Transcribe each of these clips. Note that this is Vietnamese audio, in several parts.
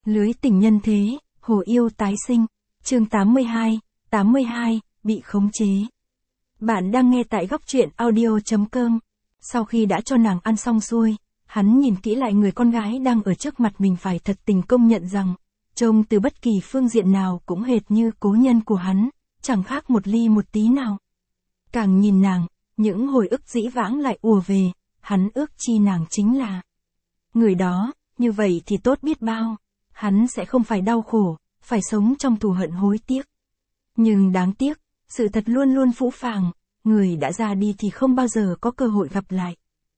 Lưới tình nhân thế, hồ yêu tái sinh, chương 82, bị khống chế. Bạn đang nghe tại góc truyện audio.com. Sau khi đã cho nàng ăn xong xuôi, hắn nhìn kỹ lại người con gái đang ở trước mặt mình, phải thật tình công nhận rằng, trông từ bất kỳ phương diện nào cũng hệt như cố nhân của hắn, chẳng khác một ly một tí nào. Càng nhìn nàng, những hồi ức dĩ vãng lại ùa về, hắn ước chi nàng chính là người đó, như vậy thì tốt biết bao. Hắn sẽ không phải đau khổ, phải sống trong thù hận hối tiếc. Nhưng đáng tiếc, sự thật luôn luôn phũ phàng, người đã ra đi thì không bao giờ có cơ hội gặp lại.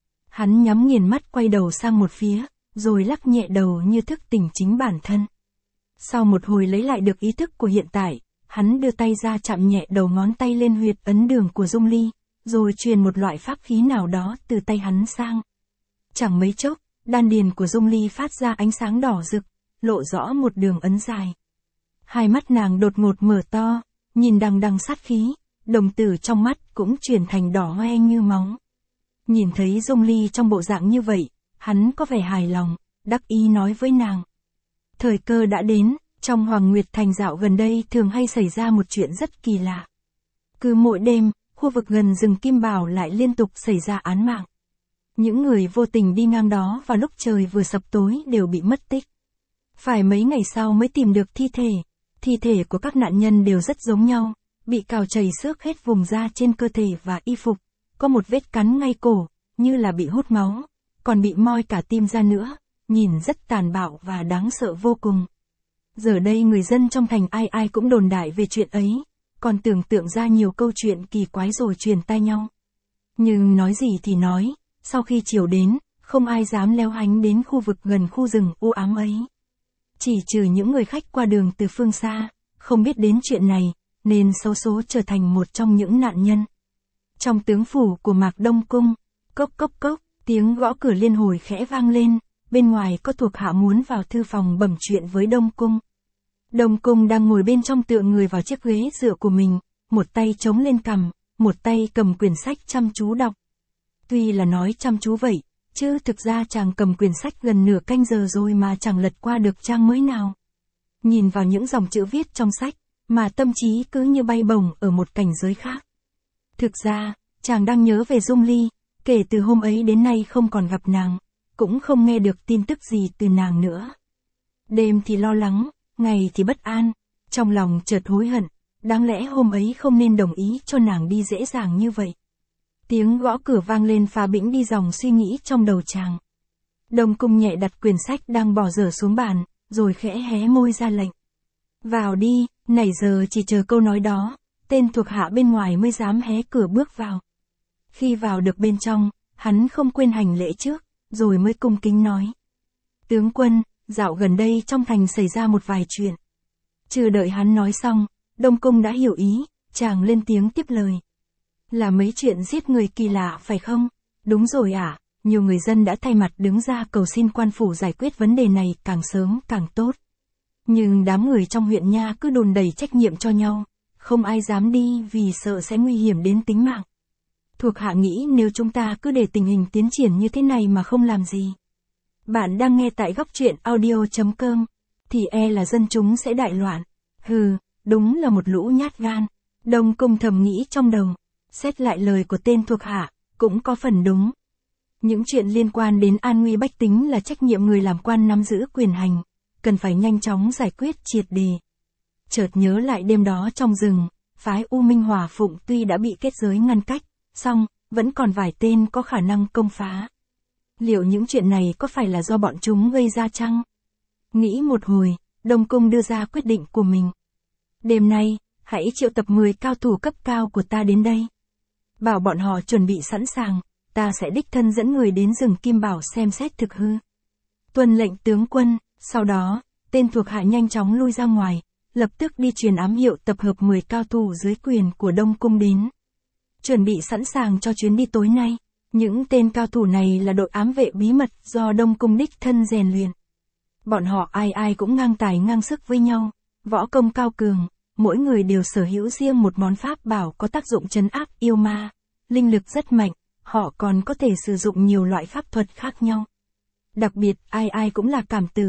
Hắn nhắm nghiền mắt quay đầu sang một phía, rồi lắc nhẹ đầu như thức tỉnh chính bản thân. Sau một hồi lấy lại được ý thức của hiện tại, hắn đưa tay ra chạm nhẹ đầu ngón tay lên huyệt ấn đường của Dung Ly, rồi truyền một loại pháp khí nào đó từ tay hắn sang. Chẳng mấy chốc, đan điền của Dung Ly phát ra ánh sáng đỏ rực, lộ rõ một đường ấn dài. Hai mắt nàng đột ngột mở to, nhìn đằng đằng sát khí, đồng tử trong mắt cũng chuyển thành đỏ hoe như máu. Nhìn thấy Dung Ly trong bộ dạng như vậy, hắn có vẻ hài lòng, đắc ý nói với nàng. Thời cơ đã đến, trong Hoàng Nguyệt Thành dạo gần đây thường hay xảy ra một chuyện rất kỳ lạ. Cứ mỗi đêm, khu vực gần rừng Kim Bảo lại liên tục xảy ra án mạng. Những người vô tình đi ngang đó vào lúc trời vừa sập tối đều bị mất tích. Phải mấy ngày sau mới tìm được thi thể của các nạn nhân đều rất giống nhau, bị cào chảy xước hết vùng da trên cơ thể và y phục, có một vết cắn ngay cổ, như là bị hút máu, còn bị moi cả tim ra nữa, nhìn rất tàn bạo và đáng sợ vô cùng. Giờ đây người dân trong thành ai ai cũng đồn đại về chuyện ấy, còn tưởng tượng ra nhiều câu chuyện kỳ quái rồi truyền tai nhau. Nhưng nói gì thì nói, sau khi chiều đến, không ai dám leo hánh đến khu vực gần khu rừng u ám ấy. Chỉ trừ những người khách qua đường từ phương xa, không biết đến chuyện này, nên xấu số trở thành một trong những nạn nhân. Trong tướng phủ của Mạc Đông Cung, cốc cốc cốc, tiếng gõ cửa liên hồi khẽ vang lên, bên ngoài có thuộc hạ muốn vào thư phòng bẩm chuyện với Đông Cung. Đông Cung đang ngồi bên trong tựa người vào chiếc ghế dựa của mình, một tay chống lên cằm, một tay cầm quyển sách chăm chú đọc. Tuy là nói chăm chú vậy, chứ thực ra chàng cầm quyển sách gần nửa canh giờ rồi mà chẳng lật qua được trang mới nào. Nhìn vào những dòng chữ viết trong sách, mà tâm trí cứ như bay bổng ở một cảnh giới khác. Thực ra, chàng đang nhớ về Dung Ly, kể từ hôm ấy đến nay không còn gặp nàng, cũng không nghe được tin tức gì từ nàng nữa. Đêm thì lo lắng, ngày thì bất an, trong lòng chợt hối hận, đáng lẽ hôm ấy không nên đồng ý cho nàng đi dễ dàng như vậy. Tiếng gõ cửa vang lên phá bĩnh đi dòng suy nghĩ trong đầu chàng. Đông Cung nhẹ đặt quyển sách đang bỏ dở xuống bàn, rồi khẽ hé môi ra lệnh. Vào đi, nãy giờ chỉ chờ câu nói đó, tên thuộc hạ bên ngoài mới dám hé cửa bước vào. Khi vào được bên trong, hắn không quên hành lễ trước, rồi mới cung kính nói. Tướng quân, dạo gần đây trong thành xảy ra một vài chuyện. Chưa đợi hắn nói xong, Đông Cung đã hiểu ý, chàng lên tiếng tiếp lời. Là mấy chuyện giết người kỳ lạ phải không? Đúng rồi ạ, nhiều người dân đã thay mặt đứng ra cầu xin quan phủ giải quyết vấn đề này càng sớm càng tốt. Nhưng đám người trong huyện nha cứ đồn đẩy trách nhiệm cho nhau, không ai dám đi vì sợ sẽ nguy hiểm đến tính mạng. Thuộc hạ nghĩ nếu chúng ta cứ để tình hình tiến triển như thế này mà không làm gì. Bạn đang nghe tại góc truyện audio.com, thì là dân chúng sẽ đại loạn. Hừ, đúng là một lũ nhát gan. Đông Cung thầm nghĩ trong đầu. Xét lại lời của tên thuộc hạ, cũng có phần đúng. Những chuyện liên quan đến an nguy bách tính là trách nhiệm người làm quan nắm giữ quyền hành, cần phải nhanh chóng giải quyết triệt đề. Chợt nhớ lại đêm đó trong rừng, phái U Minh Hỏa Phụng tuy đã bị kết giới ngăn cách, song vẫn còn vài tên có khả năng công phá. Liệu những chuyện này có phải là do bọn chúng gây ra chăng? Nghĩ một hồi, Đông Cung đưa ra quyết định của mình. Đêm nay, hãy triệu tập 10 cao thủ cấp cao của ta đến đây. Bảo bọn họ chuẩn bị sẵn sàng, ta sẽ đích thân dẫn người đến rừng Kim Bảo xem xét thực hư. Tuân lệnh tướng quân, sau đó, tên thuộc hạ nhanh chóng lui ra ngoài, lập tức đi truyền ám hiệu tập hợp 10 cao thủ dưới quyền của Đông Cung đến. Chuẩn bị sẵn sàng cho chuyến đi tối nay. Những tên cao thủ này là đội ám vệ bí mật do Đông Cung đích thân rèn luyện. Bọn họ ai ai cũng ngang tài ngang sức với nhau, võ công cao cường, mỗi người đều sở hữu riêng một món pháp bảo có tác dụng trấn áp yêu ma, linh lực rất mạnh, họ còn có thể sử dụng nhiều loại pháp thuật khác nhau. Đặc biệt ai ai cũng là cảm tử,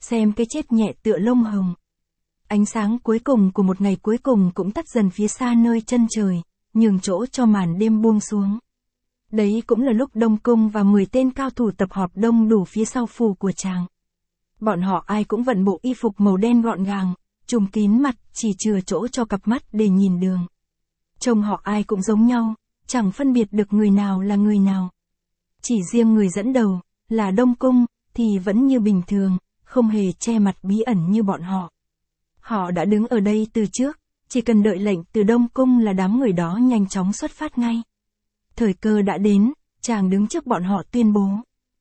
xem cái chết nhẹ tựa lông hồng. Ánh sáng cuối cùng của một ngày cuối cùng cũng tắt dần phía xa nơi chân trời, nhường chỗ cho màn đêm buông xuống. Đấy cũng là lúc Đông Cung và 10 tên cao thủ tập họp đông đủ phía sau phủ của chàng. Bọn họ ai cũng vận bộ y phục màu đen gọn gàng, trùm kín mặt, chỉ chừa chỗ cho cặp mắt để nhìn đường. Trông họ ai cũng giống nhau, chẳng phân biệt được người nào là người nào. Chỉ riêng người dẫn đầu, là Đông Cung, thì vẫn như bình thường, không hề che mặt bí ẩn như bọn họ. Họ đã đứng ở đây từ trước, chỉ cần đợi lệnh từ Đông Cung là đám người đó nhanh chóng xuất phát ngay. Thời cơ đã đến, chàng đứng trước bọn họ tuyên bố.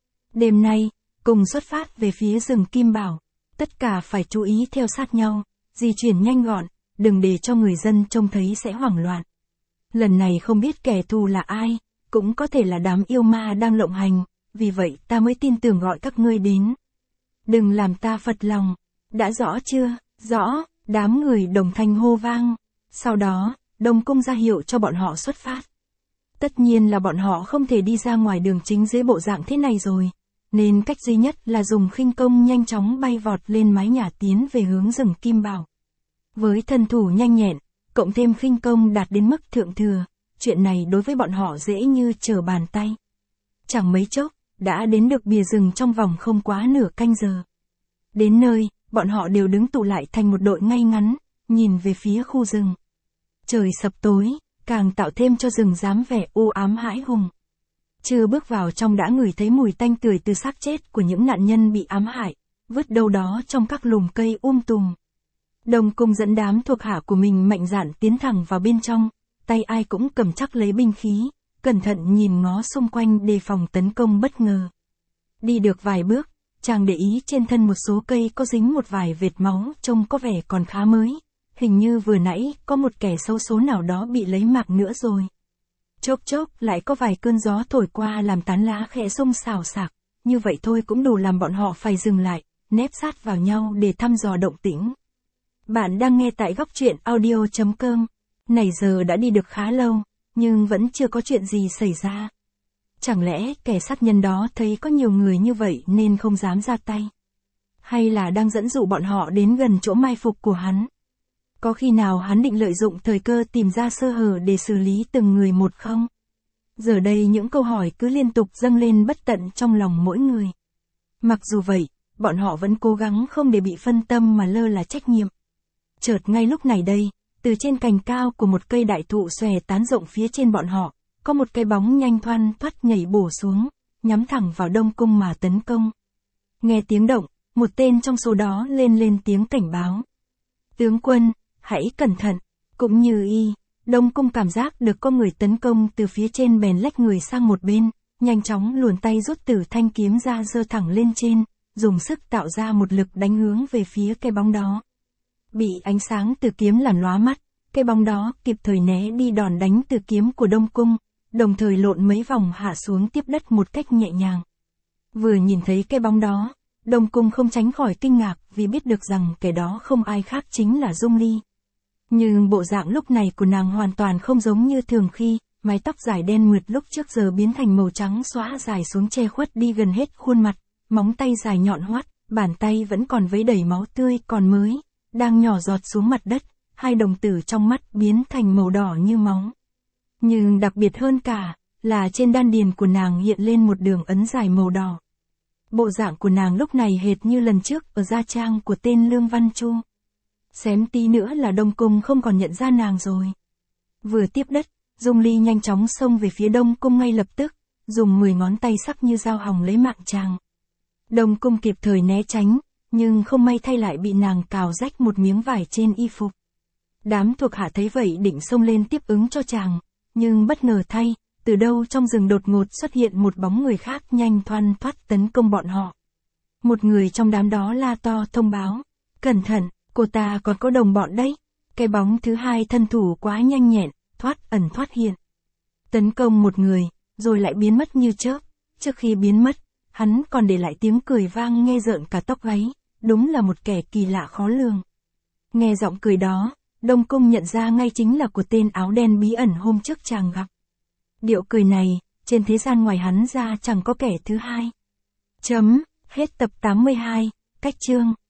Đêm nay, cùng xuất phát về phía rừng Kim Bảo, tất cả phải chú ý theo sát nhau, di chuyển nhanh gọn, đừng để cho người dân trông thấy sẽ hoảng loạn. Lần này không biết kẻ thù là ai, cũng có thể là đám yêu ma đang lộng hành, vì vậy ta mới tin tưởng gọi các ngươi đến. Đừng làm ta phật lòng, đã rõ chưa? Rõ, đám người đồng thanh hô vang. Sau đó, Đông Cung ra hiệu cho bọn họ xuất phát. Tất nhiên là bọn họ không thể đi ra ngoài đường chính dưới bộ dạng thế này rồi, nên cách duy nhất là dùng khinh công nhanh chóng bay vọt lên mái nhà tiến về hướng rừng Kim Bảo. Với thân thủ nhanh nhẹn, cộng thêm khinh công đạt đến mức thượng thừa, chuyện này đối với bọn họ dễ như trở bàn tay. Chẳng mấy chốc, đã đến được bìa rừng trong vòng không quá nửa canh giờ. Đến nơi, bọn họ đều đứng tụ lại thành một đội ngay ngắn, nhìn về phía khu rừng. Trời sập tối, càng tạo thêm cho rừng dám vẻ u ám hãi hùng. Chưa bước vào trong đã ngửi thấy mùi tanh tưởi từ xác chết của những nạn nhân bị ám hại, vứt đâu đó trong các lùm cây tùm. Đông Cung dẫn đám thuộc hạ của mình mạnh dạn tiến thẳng vào bên trong, tay ai cũng cầm chắc lấy binh khí, cẩn thận nhìn ngó xung quanh đề phòng tấn công bất ngờ. Đi được vài bước, chàng để ý trên thân một số cây có dính một vài vệt máu trông có vẻ còn khá mới, hình như vừa nãy có một kẻ xấu số nào đó bị lấy mạng nữa rồi. Chốc chốc lại có vài cơn gió thổi qua làm tán lá khẽ rung xào xạc, như vậy thôi cũng đủ làm bọn họ phải dừng lại, nép sát vào nhau để thăm dò động tĩnh. Bạn đang nghe tại góc truyện audio.com. Này giờ đã đi được khá lâu, nhưng vẫn chưa có chuyện gì xảy ra. Chẳng lẽ kẻ sát nhân đó thấy có nhiều người như vậy nên không dám ra tay? Hay là đang dẫn dụ bọn họ đến gần chỗ mai phục của hắn? Có khi nào hắn định lợi dụng thời cơ tìm ra sơ hở để xử lý từng người một không? Giờ đây những câu hỏi cứ liên tục dâng lên bất tận trong lòng mỗi người. Mặc dù vậy, bọn họ vẫn cố gắng không để bị phân tâm mà lơ là trách nhiệm. Chợt ngay lúc này đây, từ trên cành cao của một cây đại thụ xòe tán rộng phía trên bọn họ, có một cái bóng nhanh thoăn thoắt nhảy bổ xuống, nhắm thẳng vào Đông Cung mà tấn công. Nghe tiếng động, một tên trong số đó lên tiếng cảnh báo. Tướng quân, hãy cẩn thận. Cũng như y, Đông Cung cảm giác được có người tấn công từ phía trên bèn lách người sang một bên, nhanh chóng luồn tay rút từ thanh kiếm ra giơ thẳng lên trên, dùng sức tạo ra một lực đánh hướng về phía cái bóng đó. Bị ánh sáng từ kiếm làm lóa mắt, cái bóng đó kịp thời né đi đòn đánh từ kiếm của Đông Cung, đồng thời lộn mấy vòng hạ xuống tiếp đất một cách nhẹ nhàng. Vừa nhìn thấy cái bóng đó, Đông Cung không tránh khỏi kinh ngạc vì biết được rằng kẻ đó không ai khác chính là Dung Ly. Nhưng bộ dạng lúc này của nàng hoàn toàn không giống như thường khi, mái tóc dài đen mượt lúc trước giờ biến thành màu trắng xõa dài xuống che khuất đi gần hết khuôn mặt, móng tay dài nhọn hoắt, bàn tay vẫn còn vấy đầy máu tươi còn mới, đang nhỏ giọt xuống mặt đất, hai đồng tử trong mắt biến thành màu đỏ như máu. Nhưng đặc biệt hơn cả, là trên đan điền của nàng hiện lên một đường ấn dài màu đỏ. Bộ dạng của nàng lúc này hệt như lần trước ở gia trang của tên Lương Văn Chu. Xém tí nữa là Đông Cung không còn nhận ra nàng rồi. Vừa tiếp đất, Dung Ly nhanh chóng xông về phía Đông Cung ngay lập tức, dùng 10 ngón tay sắc như dao hòng lấy mạng chàng. Đông Cung kịp thời né tránh, nhưng không may thay lại bị nàng cào rách một miếng vải trên y phục. Đám thuộc hạ thấy vậy định xông lên tiếp ứng cho chàng, nhưng bất ngờ thay, từ đâu trong rừng đột ngột xuất hiện một bóng người khác nhanh thoăn thoắt tấn công bọn họ. Một người trong đám đó la to thông báo, cẩn thận, cô ta còn có đồng bọn đấy. Cái bóng thứ hai thân thủ quá nhanh nhẹn, thoát ẩn thoát hiện. Tấn công một người, rồi lại biến mất như chớp. Trước khi biến mất, hắn còn để lại tiếng cười vang nghe rợn cả tóc gáy, đúng là một kẻ kỳ lạ khó lường. Nghe giọng cười đó, Đông Cung nhận ra ngay chính là của tên áo đen bí ẩn hôm trước chàng gặp. Điệu cười này, trên thế gian ngoài hắn ra chẳng có kẻ thứ hai. Hết tập 82. Cách chương